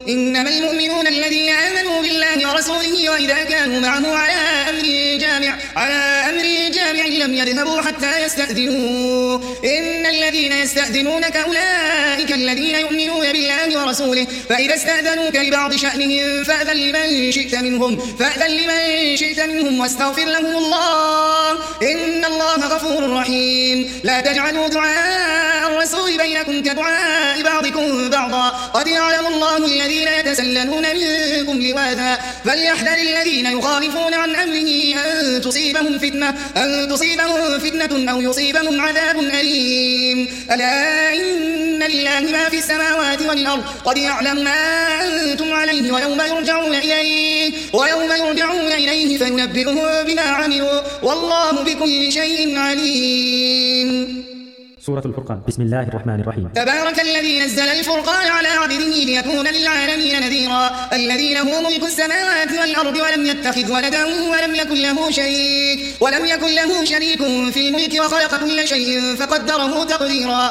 إنما المؤمنون الذين آمنوا بالله ورسوله وإذا كانوا معه على أمر جامع لم يذهبوا حتى يستأذنوه. إن الذين يستأذنونك أولئك الذين يؤمنون بالله ورسوله فإذا استأذنوك لبعض شأنهم فأذن لمن شئت منهم واستغفر لهم الله إن الله غفور رحيم. لا تجعلوا دعاء الرسول بينكم كدعاء بعضكم بعضا قد يعلم الله الذين يتسللون منكم لواذا فليحذر الذين يخالفون عن أمره أن تصيبهم فتنة أو يصيبهم عذاب أليم. ألا إن لله ما في السماوات والأرض قد يعلم ما أنتم عليه ويوم يرجعون إليه فينبئهم بما عملوا والله بكل شيء عليم. سورة الفرقان. بسم الله الرحمن الرحيم. تبارك الذي نزل الفرقان على عبده ليكون للعالمين نذيرا. الذي له ملك السماوات والأرض ولم يتخذ ولدا ولم يكن له شريك في الملك وخلق كل شيء فقدره تقديرا.